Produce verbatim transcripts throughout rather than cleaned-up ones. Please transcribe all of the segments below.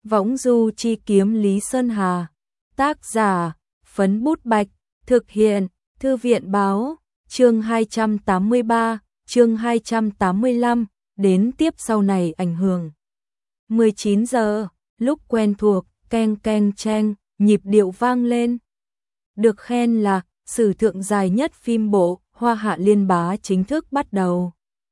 Võng du chi kiếm Lý Sơn Hà. Tác giả, Phấn Bút Bạch. Thực hiện, Thư viện Báo. Chương hai trăm tám mươi ba, chương hai trăm tám mươi lăm, đến tiếp sau này ảnh hưởng. mười chín giờ, lúc quen thuộc, keng keng cheng, nhịp điệu vang lên. Được khen là sử thượng dài nhất phim bộ, Hoa Hạ Liên Bá chính thức bắt đầu.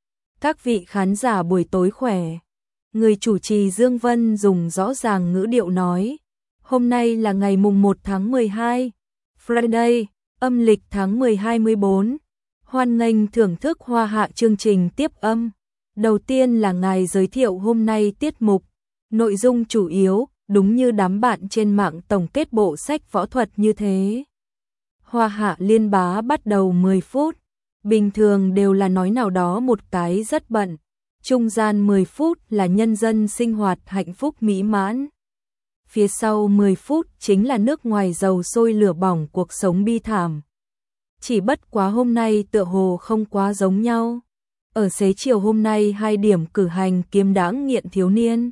Các vị khán giả buổi tối khỏe. Người chủ trì Dương Vân dùng rõ ràng ngữ điệu nói, hôm nay là ngày mùng một tháng mười hai, Friday, âm lịch tháng mười hai mười bốn. Hoan nghênh thưởng thức Hoa Hạ chương trình tiếp âm. Đầu tiên là ngài giới thiệu hôm nay tiết mục, nội dung chủ yếu, đúng như đám bạn trên mạng tổng kết bộ sách võ thuật như thế. Hoa Hạ Liên Bá bắt đầu mười phút, bình thường đều là nói nào đó một cái rất bận, trung gian mười phút là nhân dân sinh hoạt hạnh phúc mỹ mãn. Phía sau mười phút chính là nước ngoài dầu sôi lửa bỏng cuộc sống bi thảm. Chỉ bất quá hôm nay tựa hồ không quá giống nhau. Ở xế chiều hôm nay hai điểm cử hành kiếm đãng nghiện thiếu niên.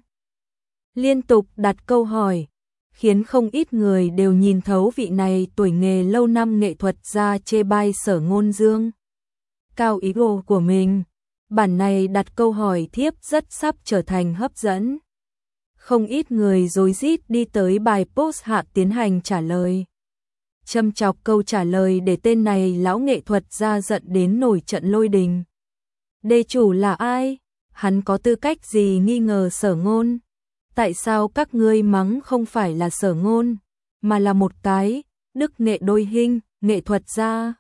Liên tục đặt câu hỏi, khiến không ít người đều nhìn thấu vị này tuổi nghề lâu năm nghệ thuật gia chê bai Sở Ngôn Dương. Cao ý đồ của mình, bản này đặt câu hỏi thiếp rất sắp trở thành hấp dẫn. Không ít người rối rít đi tới bài post hạ tiến hành trả lời. Châm chọc câu trả lời để tên này lão nghệ thuật gia giận đến nổi trận lôi đình. Đề chủ là ai? Hắn có tư cách gì nghi ngờ Sở Ngôn? Tại sao các ngươi mắng không phải là Sở Ngôn, mà là một cái đức nghệ đôi hình, nghệ thuật gia?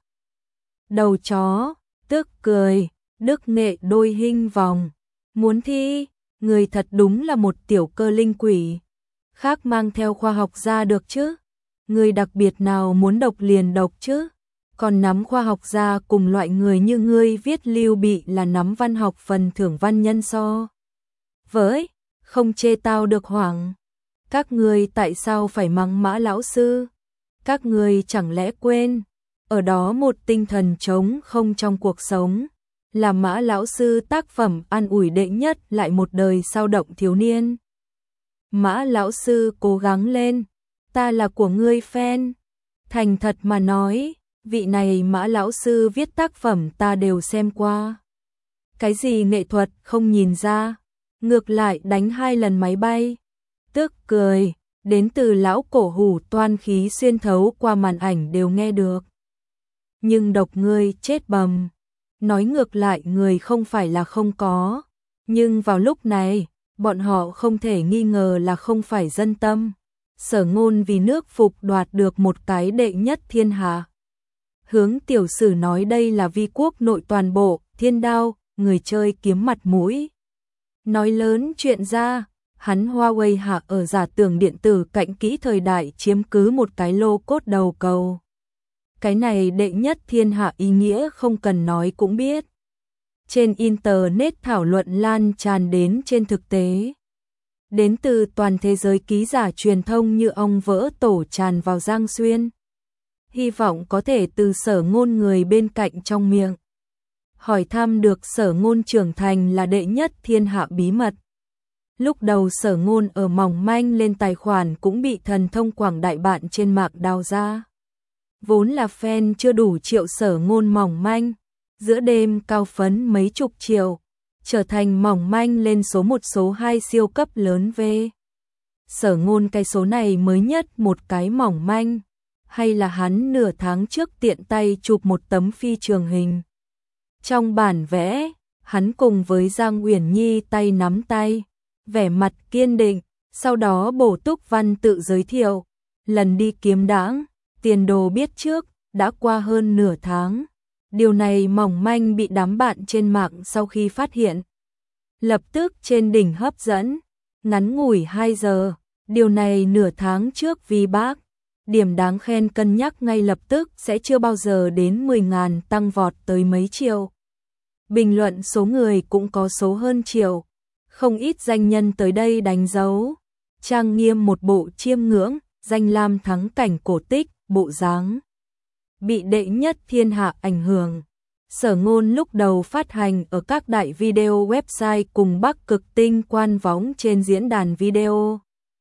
Đầu chó, tức cười, đức nghệ đôi hình vòng. Muốn thi, người thật đúng là một tiểu cơ linh quỷ. Khác mang theo khoa học ra được chứ? Người đặc biệt nào muốn độc liền độc chứ? Còn nắm khoa học ra cùng loại người như ngươi viết lưu bị là nắm văn học phần thưởng văn nhân so. Với, không chê tao được hoảng. Các ngươi tại sao phải mắng Mã lão sư? Các ngươi chẳng lẽ quên, ở đó một tinh thần trống không trong cuộc sống, là Mã lão sư tác phẩm an ủi đệ nhất lại một đời sao động thiếu niên. Mã lão sư cố gắng lên, ta là của ngươi fan. Thành thật mà nói, vị này Mã lão sư viết tác phẩm ta đều xem qua. Cái gì nghệ thuật không nhìn ra, ngược lại đánh hai lần máy bay. Tức cười, đến từ lão cổ hủ toan khí xuyên thấu qua màn ảnh đều nghe được. Nhưng độc ngươi chết bầm. Nói ngược lại người không phải là không có. Nhưng vào lúc này, bọn họ không thể nghi ngờ là không phải dân tâm. Sở Ngôn vì nước phục đoạt được một cái đệ nhất thiên hạ. Hướng tiểu sử nói đây là vi quốc nội toàn bộ, thiên đao, người chơi kiếm mặt mũi. Nói lớn chuyện ra, hắn Huawei hạ ở giả tưởng điện tử cạnh kỹ thời đại chiếm cứ một cái lô cốt đầu cầu. Cái này đệ nhất thiên hạ ý nghĩa không cần nói cũng biết. Trên Internet thảo luận lan tràn đến trên thực tế. Đến từ toàn thế giới ký giả truyền thông như ong vỡ tổ tràn vào Giang Xuyên. Hy vọng có thể từ Sở Ngôn người bên cạnh trong miệng hỏi thăm được Sở Ngôn trưởng thành là đệ nhất thiên hạ bí mật. Lúc đầu Sở Ngôn ở mỏng manh lên tài khoản cũng bị thần thông quảng đại bạn trên mạng đào ra. Vốn là fan chưa đủ triệu Sở Ngôn mỏng manh, giữa đêm cao phấn mấy chục triệu, trở thành mỏng manh lên số một số hai siêu cấp lớn V. Sở Ngôn cái số này mới nhất một cái mỏng manh, hay là hắn nửa tháng trước tiện tay chụp một tấm phi trường hình. Trong bản vẽ, hắn cùng với Giang Uyển Nhi tay nắm tay, vẻ mặt kiên định, sau đó bổ túc văn tự giới thiệu, lần đi kiếm đãng, tiền đồ biết trước, đã qua hơn nửa tháng. Điều này mỏng manh bị đám bạn trên mạng sau khi phát hiện. Lập tức trên đỉnh hấp dẫn, ngắn ngủi hai giờ, điều này nửa tháng trước vì bác. Điểm đáng khen cân nhắc ngay lập tức sẽ chưa bao giờ đến mười ngàn tăng vọt tới mấy triệu. Bình luận số người cũng có số hơn triệu. Không ít danh nhân tới đây đánh dấu. Trang nghiêm một bộ chiêm ngưỡng, danh lam thắng cảnh cổ tích, bộ dáng. Bị đệ nhất thiên hạ ảnh hưởng. Sở Ngôn lúc đầu phát hành ở các đại video website cùng Bắc Cực Tinh quan võng trên diễn đàn video.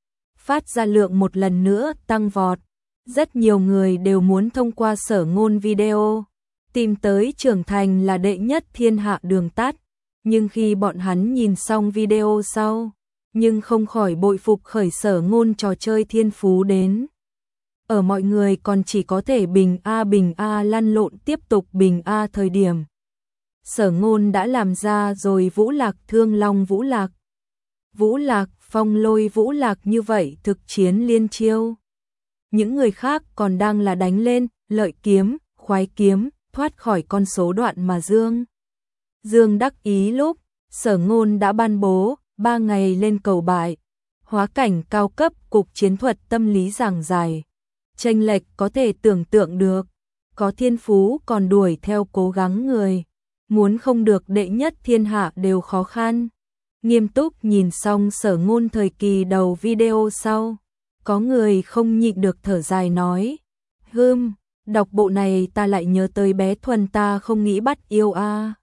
phát ra lượng một lần nữa tăng vọt. Rất nhiều người đều muốn thông qua Sở Ngôn video, tìm tới trưởng thành là đệ nhất thiên hạ đường tắt. Nhưng khi bọn hắn nhìn xong video sau, nhưng không khỏi bội phục khởi Sở Ngôn trò chơi thiên phú đến. Ở mọi người còn chỉ có thể bình A bình A lăn lộn tiếp tục bình A thời điểm. Sở Ngôn đã làm ra rồi Vũ Lạc Thương Long Vũ Lạc, Vũ Lạc Phong Lôi Vũ Lạc như vậy thực chiến liên chiêu. Những người khác còn đang là đánh lên, lợi kiếm, khoái kiếm, thoát khỏi con số đoạn mà Dương. Dương đắc ý lúc, Sở Ngôn đã ban bố, ba ngày lên cầu bại, hóa cảnh cao cấp cục chiến thuật tâm lý giảng giải. Chênh lệch có thể tưởng tượng được, có thiên phú còn đuổi theo cố gắng người, muốn không được đệ nhất thiên hạ đều khó khăn. Nghiêm túc nhìn xong Sở Ngôn thời kỳ đầu video sau, có người không nhịn được thở dài nói, hưm, đọc bộ này ta lại nhớ tới bé Thuần ta không nghĩ bắt yêu a.